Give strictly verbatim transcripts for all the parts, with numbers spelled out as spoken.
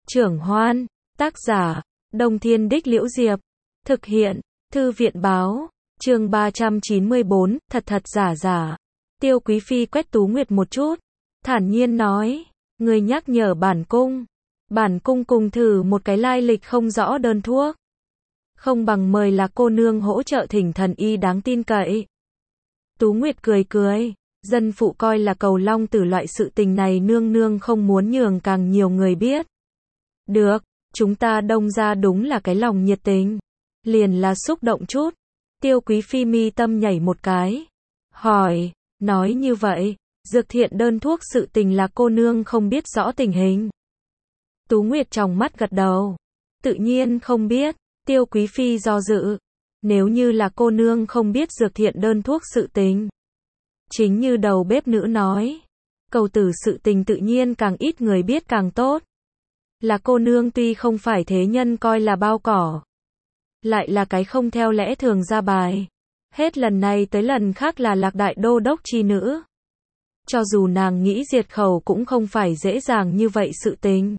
Trưởng Hoan, tác giả, Đông Thiên Đích Liễu Diệp, thực hiện, Thư viện Báo, chương ba trăm chín mươi bốn, thật thật giả giả. Tiêu Quý Phi quét Tú Nguyệt một chút, thản nhiên nói, người nhắc nhở bản cung, bản cung cùng thử một cái lai lịch không rõ đơn thuốc. Không bằng mời là cô nương hỗ trợ thỉnh thần y đáng tin cậy. Tú Nguyệt cười cười, dân phụ coi là cầu long tử loại sự tình này nương nương không muốn nhường càng nhiều người biết. Được, chúng ta Đông gia đúng là cái lòng nhiệt tình, liền là xúc động chút. Tiêu Quý Phi mi tâm nhảy một cái, hỏi, nói như vậy, dược thiện đơn thuốc sự tình là cô nương không biết rõ tình hình. Tú Nguyệt tròng mắt gật đầu, tự nhiên không biết. Tiêu Quý Phi do dự, nếu như là cô nương không biết dược thiện đơn thuốc sự tình. Chính như đầu bếp nữ nói, cầu tử sự tình tự nhiên càng ít người biết càng tốt. Là cô nương tuy không phải thế nhân coi là bao cỏ, lại là cái không theo lẽ thường ra bài. Hết lần này tới lần khác là Lạc Đại Đô Đốc chi nữ. Cho dù nàng nghĩ diệt khẩu cũng không phải dễ dàng như vậy sự tình.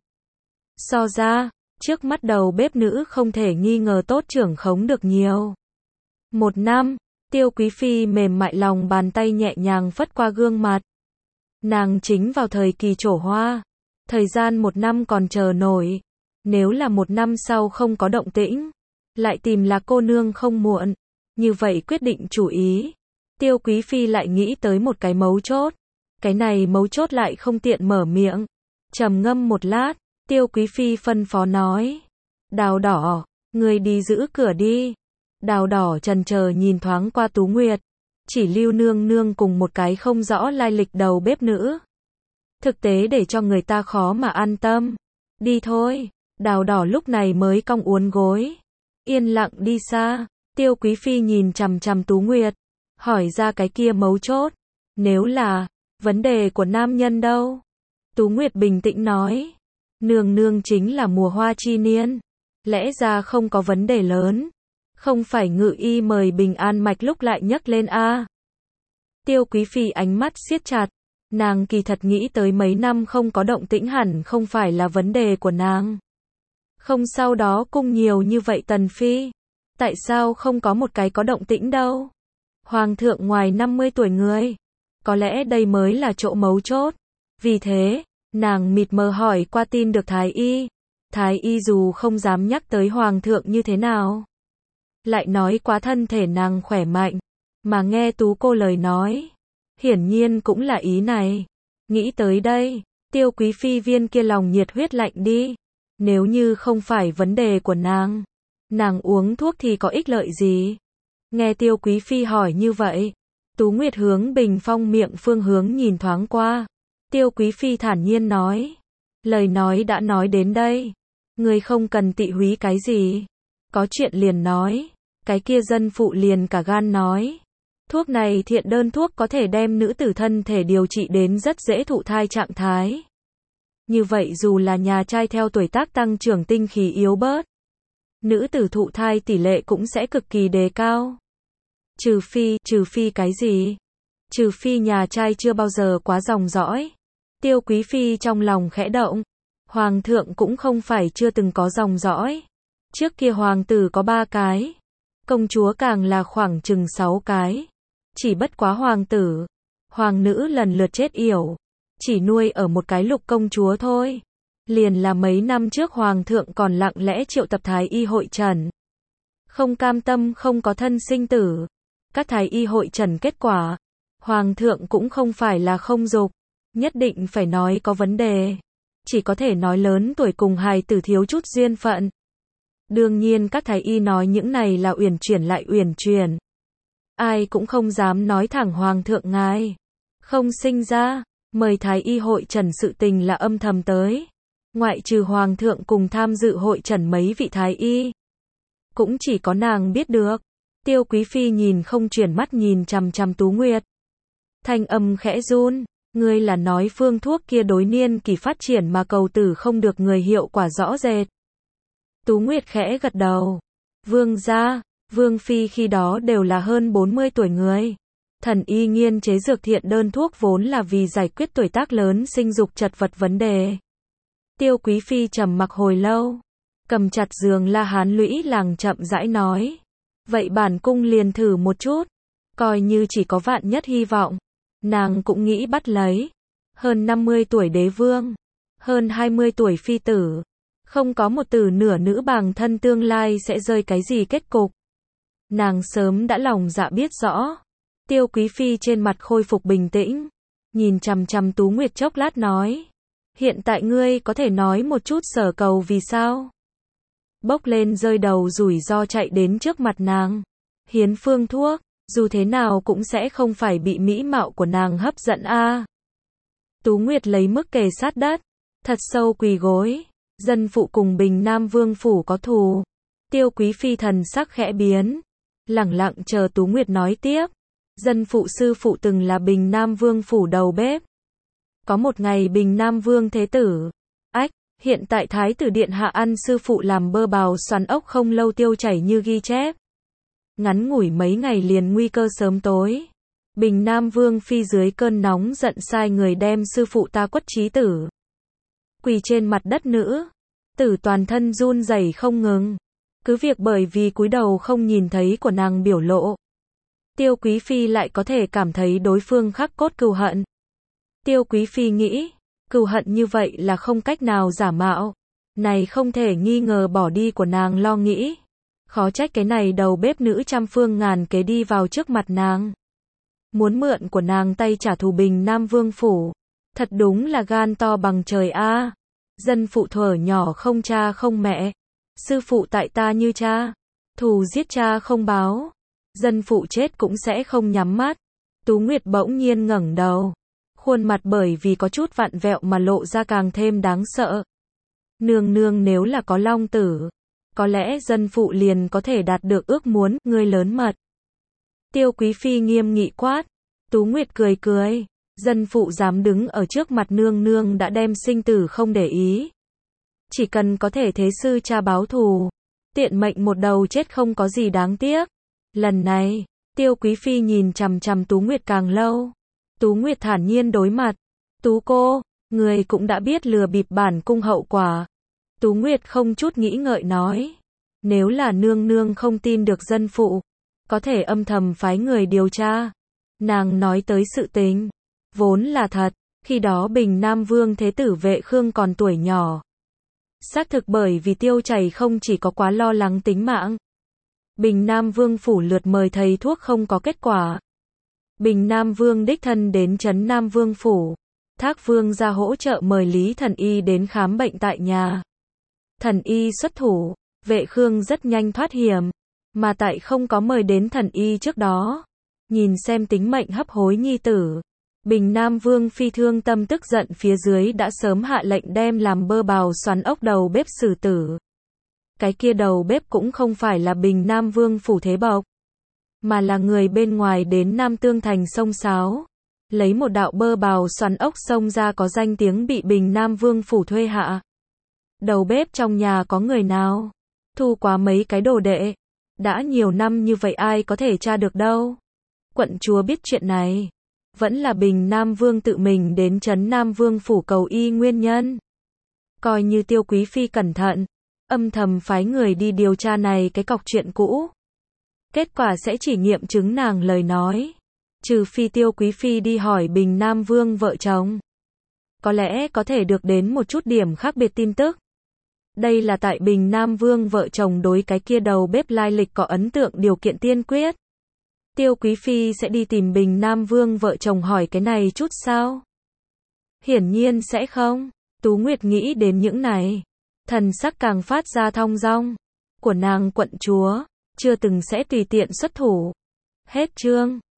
So ra, trước mắt đầu bếp nữ không thể nghi ngờ tốt trưởng khống được nhiều. Một năm, Tiêu Quý Phi mềm mại lòng bàn tay nhẹ nhàng phất qua gương mặt. Nàng chính vào thời kỳ trổ hoa. Thời gian một năm còn chờ nổi. Nếu là một năm sau không có động tĩnh, lại tìm là cô nương không muộn. Như vậy quyết định chủ ý. Tiêu Quý Phi lại nghĩ tới một cái mấu chốt. Cái này mấu chốt lại không tiện mở miệng. Trầm ngâm một lát, Tiêu Quý Phi phân phó nói. Đào Đỏ, người đi giữ cửa đi. Đào Đỏ chần chờ nhìn thoáng qua Tú Nguyệt. Chỉ lưu nương nương cùng một cái không rõ lai lịch đầu bếp nữ. Thực tế để cho người ta khó mà an tâm. Đi thôi. Đào Đỏ lúc này mới cong uốn gối. Yên lặng đi xa. Tiêu Quý Phi nhìn chằm chằm Tú Nguyệt. Hỏi ra cái kia mấu chốt. Nếu là vấn đề của nam nhân đâu? Tú Nguyệt bình tĩnh nói. Nương nương chính là mùa hoa chi niên. Lẽ ra không có vấn đề lớn. Không phải ngự y mời bình an mạch lúc lại nhấc lên a à. Tiêu Quý Phi ánh mắt siết chặt. Nàng kỳ thật nghĩ tới mấy năm không có động tĩnh hẳn không phải là vấn đề của nàng. Không sau đó cung nhiều như vậy Tần Phi. Tại sao không có một cái có động tĩnh đâu? Hoàng thượng ngoài năm mươi tuổi người. Có lẽ đây mới là chỗ mấu chốt. Vì thế, nàng mịt mờ hỏi qua tin được Thái Y. Thái Y dù không dám nhắc tới Hoàng thượng như thế nào. Lại nói quá thân thể nàng khỏe mạnh. Mà nghe Tú cô lời nói. Hiển nhiên cũng là ý này. Nghĩ tới đây, Tiêu Quý Phi viên kia lòng nhiệt huyết lạnh đi. Nếu như không phải vấn đề của nàng, nàng uống thuốc thì có ích lợi gì? Nghe Tiêu Quý Phi hỏi như vậy, Tú Nguyệt hướng bình phong miệng phương hướng nhìn thoáng qua. Tiêu Quý Phi thản nhiên nói. Lời nói đã nói đến đây. Người không cần tị húy cái gì. Có chuyện liền nói. Cái kia dân phụ liền cả gan nói. Thuốc này thiện đơn thuốc có thể đem nữ tử thân thể điều trị đến rất dễ thụ thai trạng thái. Như vậy dù là nhà trai theo tuổi tác tăng trưởng tinh khí yếu bớt, nữ tử thụ thai tỷ lệ cũng sẽ cực kỳ đề cao. Trừ phi, trừ phi cái gì? Trừ phi nhà trai chưa bao giờ quá dòng dõi. Tiêu Quý Phi trong lòng khẽ động. Hoàng thượng cũng không phải chưa từng có dòng dõi. Trước kia hoàng tử có ba cái. Công chúa càng là khoảng chừng sáu cái. Chỉ bất quá hoàng tử, hoàng nữ lần lượt chết yểu. Chỉ nuôi ở một cái lục công chúa thôi. Liền là mấy năm trước hoàng thượng còn lặng lẽ triệu tập thái y hội trần. Không cam tâm không có thân sinh tử. Các thái y hội trần kết quả. Hoàng thượng cũng không phải là không dục. Nhất định phải nói có vấn đề. Chỉ có thể nói lớn tuổi cùng hài tử thiếu chút duyên phận. Đương nhiên các thái y nói những này là uyển chuyển lại uyển chuyển. Ai cũng không dám nói thẳng hoàng thượng ngài. Không sinh ra. Mời thái y hội trần sự tình là âm thầm tới. Ngoại trừ hoàng thượng cùng tham dự hội trần mấy vị thái y. Cũng chỉ có nàng biết được. Tiêu Quý Phi nhìn không chuyển mắt nhìn chằm chằm Tú Nguyệt. Thanh âm khẽ run. Ngươi là nói phương thuốc kia đối niên kỳ phát triển mà cầu tử không được người hiệu quả rõ rệt. Tú Nguyệt khẽ gật đầu. Vương gia, Vương Phi khi đó đều là hơn bốn mươi tuổi người. Thần y nghiên chế dược thiện đơn thuốc vốn là vì giải quyết tuổi tác lớn sinh dục chật vật vấn đề. Tiêu Quý Phi trầm mặc hồi lâu, cầm chặt giường La Hán Lũy làng chậm rãi nói. Vậy bản cung liền thử một chút, coi như chỉ có vạn nhất hy vọng. Nàng cũng nghĩ bắt lấy. Hơn năm mươi tuổi đế vương, hơn hai mươi tuổi phi tử, không có một từ nửa nữ bàng thân tương lai sẽ rơi cái gì kết cục. Nàng sớm đã lòng dạ biết rõ. Tiêu Quý Phi trên mặt khôi phục bình tĩnh, nhìn chằm chằm Tú Nguyệt chốc lát nói. Hiện tại ngươi có thể nói một chút sở cầu vì sao? Bốc lên rơi đầu rủi ro chạy đến trước mặt nàng. Hiến phương thuốc, dù thế nào cũng sẽ không phải bị mỹ mạo của nàng hấp dẫn a. Tú Nguyệt lấy mức kề sát đất, thật sâu quỳ gối. Dân phụ cùng Bình Nam Vương phủ có thù. Tiêu Quý Phi thần sắc khẽ biến, lẳng lặng chờ Tú Nguyệt nói tiếp. Dân phụ sư phụ từng là Bình Nam Vương phủ đầu bếp. Có một ngày Bình Nam Vương thế tử, ách, hiện tại Thái tử điện hạ ăn sư phụ làm bơ bào xoắn ốc không lâu tiêu chảy như ghi chép. Ngắn ngủi mấy ngày liền nguy cơ sớm tối. Bình Nam Vương phi dưới cơn nóng giận sai người đem sư phụ ta quất chí tử. Quỳ trên mặt đất nữ, tử toàn thân run rẩy không ngừng. Cứ việc bởi vì cúi đầu không nhìn thấy của nàng biểu lộ. Tiêu Quý Phi lại có thể cảm thấy đối phương khắc cốt cừu hận. Tiêu Quý Phi nghĩ, cừu hận như vậy là không cách nào giả mạo. Này không thể nghi ngờ bỏ đi của nàng lo nghĩ. Khó trách cái này đầu bếp nữ trăm phương ngàn kế đi vào trước mặt nàng. Muốn mượn của nàng tay trả thù Bình Nam Vương phủ. Thật đúng là gan to bằng trời a. Dân phụ thuở nhỏ không cha không mẹ. Sư phụ tại ta như cha. Thù giết cha không báo. Dân phụ chết cũng sẽ không nhắm mắt. Tú Nguyệt bỗng nhiên ngẩng đầu. Khuôn mặt bởi vì có chút vặn vẹo mà lộ ra càng thêm đáng sợ. Nương nương nếu là có long tử, có lẽ dân phụ liền có thể đạt được ước muốn, ngươi lớn mật. Tiêu Quý Phi nghiêm nghị quát. Tú Nguyệt cười cười. Dân phụ dám đứng ở trước mặt nương nương đã đem sinh tử không để ý. Chỉ cần có thể thế sư cha báo thù, tiện mệnh một đầu chết không có gì đáng tiếc. Lần này, Tiêu Quý Phi nhìn chằm chằm Tú Nguyệt càng lâu. Tú Nguyệt thản nhiên đối mặt. Tú cô, người cũng đã biết lừa bịp bản cung hậu quả. Tú Nguyệt không chút nghĩ ngợi nói. Nếu là nương nương không tin được dân phụ, có thể âm thầm phái người điều tra. Nàng nói tới sự tình, vốn là thật, khi đó Bình Nam Vương thế tử Vệ Khương còn tuổi nhỏ. Xác thực bởi vì tiêu chảy không chỉ có quá lo lắng tính mạng. Bình Nam Vương phủ lượt mời thầy thuốc không có kết quả. Bình Nam Vương đích thân đến trấn Nam Vương phủ. Thác Vương ra hỗ trợ mời Lý Thần Y đến khám bệnh tại nhà. Thần Y xuất thủ, Vệ Khương rất nhanh thoát hiểm. Mà tại không có mời đến thần Y trước đó. Nhìn xem tính mệnh hấp hối nhi tử. Bình Nam Vương phi thương tâm tức giận phía dưới đã sớm hạ lệnh đem làm bơ bào xoắn ốc đầu bếp xử tử. Cái kia đầu bếp cũng không phải là Bình Nam Vương phủ thế bộc, mà là người bên ngoài đến Nam Tương thành sông Sáo. Lấy một đạo bơ bào xoắn ốc xông ra có danh tiếng bị Bình Nam Vương phủ thuê hạ. Đầu bếp trong nhà có người nào? Thu quá mấy cái đồ đệ. Đã nhiều năm như vậy ai có thể tra được đâu. Quận chúa biết chuyện này. Vẫn là Bình Nam Vương tự mình đến trấn Nam Vương phủ cầu y nguyên nhân. Coi như Tiêu Quý Phi cẩn thận, âm thầm phái người đi điều tra này cái cọc chuyện cũ. Kết quả sẽ chỉ nghiệm chứng nàng lời nói. Trừ phi Tiêu Quý Phi đi hỏi Bình Nam Vương vợ chồng. Có lẽ có thể được đến một chút điểm khác biệt tin tức. Đây là tại Bình Nam Vương vợ chồng đối cái kia đầu bếp lai lịch có ấn tượng điều kiện tiên quyết. Tiêu Quý Phi sẽ đi tìm Bình Nam Vương vợ chồng hỏi cái này chút sao? Hiển nhiên sẽ không. Tú Nguyệt nghĩ đến những này. Thần sắc càng phát ra thong dong. Của nàng quận chúa, chưa từng sẽ tùy tiện xuất thủ. Hết chương.